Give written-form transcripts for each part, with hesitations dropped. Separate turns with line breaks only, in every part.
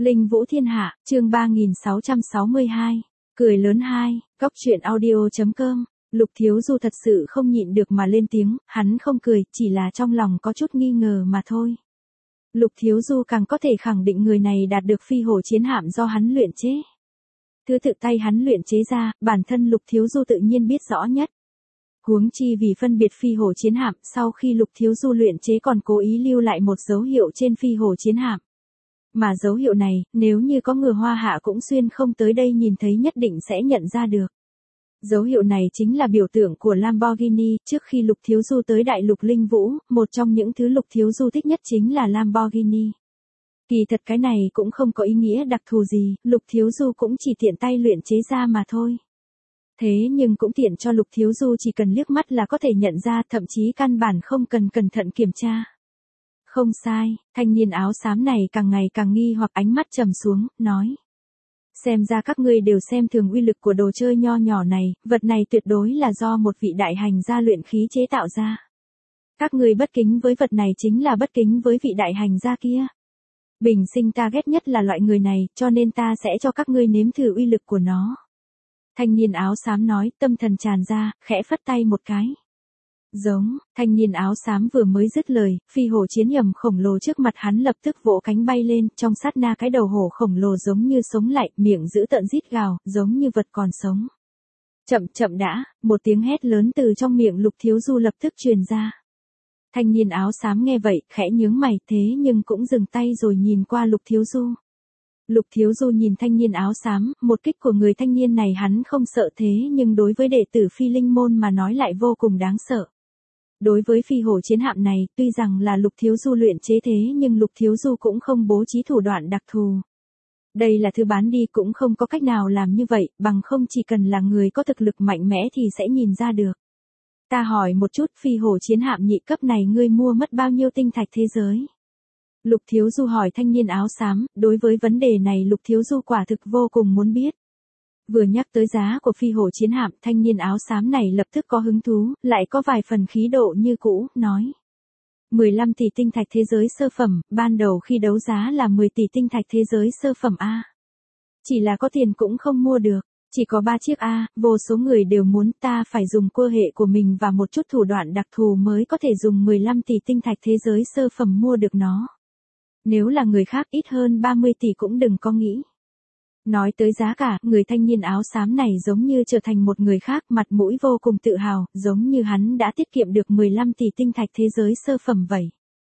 Linh Vũ Thiên Hạ, chương 3662. Cười lớn 2, Góc truyện audio.com. Lục Thiếu Du thật sự không nhịn được mà lên tiếng, hắn không cười, chỉ là trong lòng có chút nghi ngờ mà thôi. Lục Thiếu Du càng có thể khẳng định người này đạt được phi hổ chiến hạm do hắn luyện chế. Thứ tự tay hắn luyện chế ra, bản thân Lục Thiếu Du tự nhiên biết rõ nhất. Huống chi vì phân biệt phi hổ chiến hạm, sau khi Lục Thiếu Du luyện chế còn cố ý lưu lại một dấu hiệu trên phi hổ chiến hạm. Mà dấu hiệu này, nếu như có người Hoa Hạ cũng xuyên không tới đây nhìn thấy nhất định sẽ nhận ra được. Dấu hiệu này chính là biểu tượng của Lamborghini. Trước khi Lục Thiếu Du tới Đại Lục Linh Vũ, một trong những thứ Lục Thiếu Du thích nhất chính là Lamborghini. Kỳ thật cái này cũng không có ý nghĩa đặc thù gì, Lục Thiếu Du cũng chỉ tiện tay luyện chế ra mà thôi. Thế nhưng cũng tiện cho Lục Thiếu Du chỉ cần liếc mắt là có thể nhận ra, thậm chí căn bản không cần cẩn thận kiểm tra. Không sai, thanh niên áo xám này càng ngày càng nghi hoặc ánh mắt trầm xuống, nói. Xem ra các ngươi đều xem thường uy lực của đồ chơi nho nhỏ này, vật này tuyệt đối là do một vị đại hành gia luyện khí chế tạo ra. Các ngươi bất kính với vật này chính là bất kính với vị đại hành gia kia. Bình sinh ta ghét nhất là loại người này, cho nên ta sẽ cho các ngươi nếm thử uy lực của nó. Thanh niên áo xám nói, tâm thần tràn ra, khẽ phất tay một cái. Giống, thanh niên áo xám vừa mới dứt lời, phi hổ chiến nhầm khổng lồ trước mặt hắn lập tức vỗ cánh bay lên, trong sát na cái đầu hổ khổng lồ giống như sống lại, miệng giữ tợn rít gào, giống như vật còn sống. Chậm chậm đã, một tiếng hét lớn từ trong miệng Lục Thiếu Du lập tức truyền ra. Thanh niên áo xám nghe vậy, khẽ nhướng mày, thế nhưng cũng dừng tay rồi nhìn qua Lục Thiếu Du. Lục Thiếu Du nhìn thanh niên áo xám, một kích của người thanh niên này hắn không sợ, thế nhưng đối với đệ tử Phi Linh môn mà nói lại vô cùng đáng sợ. Đối với phi hổ chiến hạm này, tuy rằng là Lục Thiếu Du luyện chế thế nhưng Lục Thiếu Du cũng không bố trí thủ đoạn đặc thù. Đây là thứ bán đi, cũng không có cách nào làm như vậy, bằng không chỉ cần là người có thực lực mạnh mẽ thì sẽ nhìn ra được. Ta hỏi một chút, phi hổ chiến hạm nhị cấp này ngươi mua mất bao nhiêu tinh thạch thế giới? Lục Thiếu Du hỏi thanh niên áo xám, đối với vấn đề này Lục Thiếu Du quả thực vô cùng muốn biết. Vừa nhắc tới giá của phi hổ chiến hạm, thanh niên áo xám này lập tức có hứng thú, lại có vài phần khí độ như cũ, nói. 15 tỷ tinh thạch thế giới sơ phẩm, ban đầu khi đấu giá là 10 tỷ tinh thạch thế giới sơ phẩm A. Chỉ là có tiền cũng không mua được, chỉ có 3 chiếc A, vô số người đều muốn, ta phải dùng cơ hệ của mình và một chút thủ đoạn đặc thù mới có thể dùng 15 tỷ tinh thạch thế giới sơ phẩm mua được nó. Nếu là người khác ít hơn 30 tỷ cũng đừng có nghĩ. Nói tới giá cả, người thanh niên áo xám này giống như trở thành một người khác, mặt mũi vô cùng tự hào, giống như hắn đã tiết kiệm được 15 tỷ tinh thạch thế giới sơ phẩm vậy.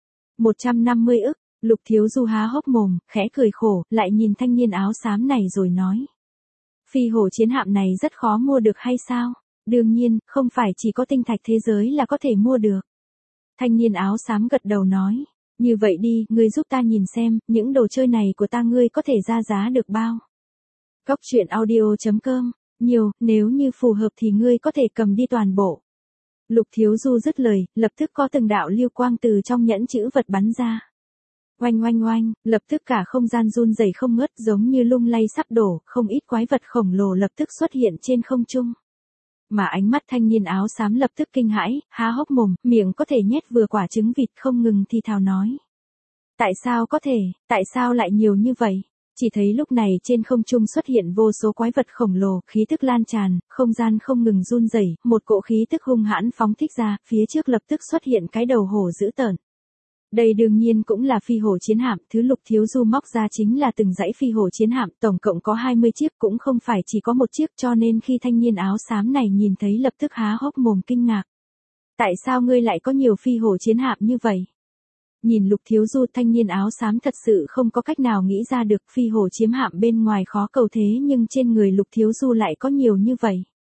150 ức, Lục Thiếu Du há hốc mồm, khẽ cười khổ, lại nhìn thanh niên áo xám này rồi nói. Phi hổ chiến hạm này rất khó mua được hay sao? Đương nhiên, không phải chỉ có tinh thạch thế giới là có thể mua được. Thanh niên áo xám gật đầu nói. Như vậy đi, ngươi giúp ta nhìn xem, những đồ chơi này của ta ngươi có thể ra giá được bao? Góc truyện audio.com, nhiều, nếu như phù hợp thì ngươi có thể cầm đi toàn bộ. Lục Thiếu Du dứt lời, lập tức có từng đạo lưu quang từ trong nhẫn chữ vật bắn ra. Oanh oanh oanh, lập tức cả không gian run rẩy không ngớt, giống như lung lay sắp đổ, không ít quái vật khổng lồ lập tức xuất hiện trên không trung. Mà ánh mắt thanh niên áo xám lập tức kinh hãi, há hốc mồm, miệng có thể nhét vừa quả trứng vịt, không ngừng thì thào nói. Tại sao có thể, tại sao lại nhiều như vậy? Chỉ thấy lúc này trên không trung xuất hiện vô số quái vật khổng lồ, khí tức lan tràn, không gian không ngừng run rẩy, một cỗ khí tức hung hãn phóng thích ra, phía trước lập tức xuất hiện cái đầu hổ dữ tợn. Đây đương nhiên cũng là phi hổ chiến hạm, thứ Lục Thiếu Du móc ra chính là từng dãy phi hổ chiến hạm, tổng cộng có 20 chiếc, cũng không phải chỉ có một chiếc, cho nên khi thanh niên áo xám này nhìn thấy lập tức há hốc mồm kinh ngạc. Tại sao ngươi lại có nhiều phi hổ chiến hạm như vậy? Nhìn Lục Thiếu Du, thanh niên áo xám thật sự không có cách nào nghĩ ra được, phi hổ chiến hạm bên ngoài khó cầu thế nhưng trên người Lục Thiếu Du lại có nhiều như vậy.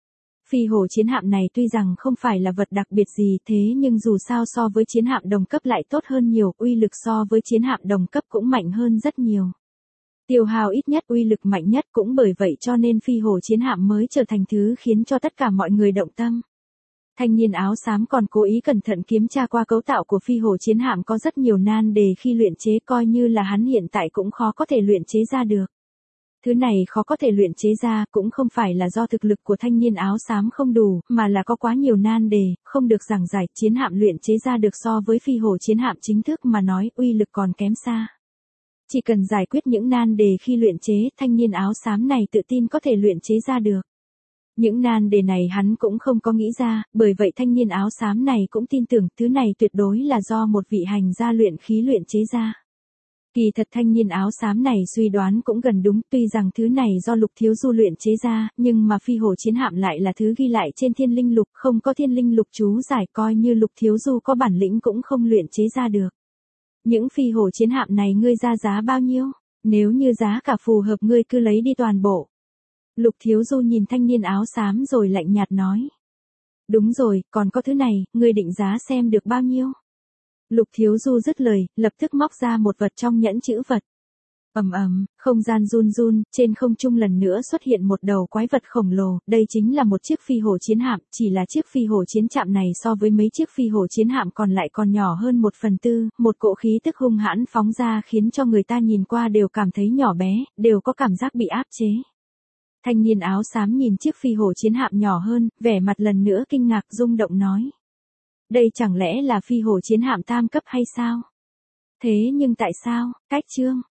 Phi hổ chiến hạm này tuy rằng không phải là vật đặc biệt gì, thế nhưng dù sao so với chiến hạm đồng cấp lại tốt hơn nhiều, uy lực so với chiến hạm đồng cấp cũng mạnh hơn rất nhiều. Tiêu hao ít nhất, uy lực mạnh nhất, cũng bởi vậy cho nên phi hổ chiến hạm mới trở thành thứ khiến cho tất cả mọi người động tâm. Thanh niên áo xám còn cố ý cẩn thận kiểm tra qua cấu tạo của phi hổ chiến hạm, có rất nhiều nan đề khi luyện chế, coi như là hắn hiện tại cũng khó có thể luyện chế ra được. Thứ này khó có thể luyện chế ra cũng không phải là do thực lực của thanh niên áo xám không đủ, mà là có quá nhiều nan đề, không được giảng giải. Chiến hạm luyện chế ra được so với phi hổ chiến hạm chính thức mà nói, uy lực còn kém xa. Chỉ cần giải quyết những nan đề khi luyện chế, thanh niên áo xám này tự tin có thể luyện chế ra được. Những nan đề này hắn cũng không có nghĩ ra, bởi vậy thanh niên áo xám này cũng tin tưởng thứ này tuyệt đối là do một vị hành gia luyện khí luyện chế ra. Kỳ thật thanh niên áo xám này suy đoán cũng gần đúng, tuy rằng thứ này do Lục Thiếu Du luyện chế ra, nhưng mà phi hổ chiến hạm lại là thứ ghi lại trên thiên linh lục, không có thiên linh lục chú giải, coi như Lục Thiếu Du có bản lĩnh cũng không luyện chế ra được. Những phi hổ chiến hạm này ngươi ra giá bao nhiêu? Nếu như giá cả phù hợp ngươi cứ lấy đi toàn bộ. Lục Thiếu Du nhìn thanh niên áo xám rồi lạnh nhạt nói. Đúng rồi, còn có thứ này, ngươi định giá xem được bao nhiêu? Lục Thiếu Du dứt lời, lập tức móc ra một vật trong nhẫn chữ vật. Ầm ầm, không gian run run, trên không trung lần nữa xuất hiện một đầu quái vật khổng lồ, đây chính là một chiếc phi hổ chiến hạm, chỉ là chiếc phi hổ chiến trạm này so với mấy chiếc phi hổ chiến hạm còn lại còn nhỏ hơn 1/4, một cỗ khí tức hung hãn phóng ra khiến cho người ta nhìn qua đều cảm thấy nhỏ bé, đều có cảm giác bị áp chế. Thanh niên áo xám nhìn chiếc phi hổ chiến hạm nhỏ hơn, vẻ mặt lần nữa kinh ngạc rung động nói. Đây chẳng lẽ là phi hổ chiến hạm tam cấp hay sao? Thế nhưng tại sao? Cách chương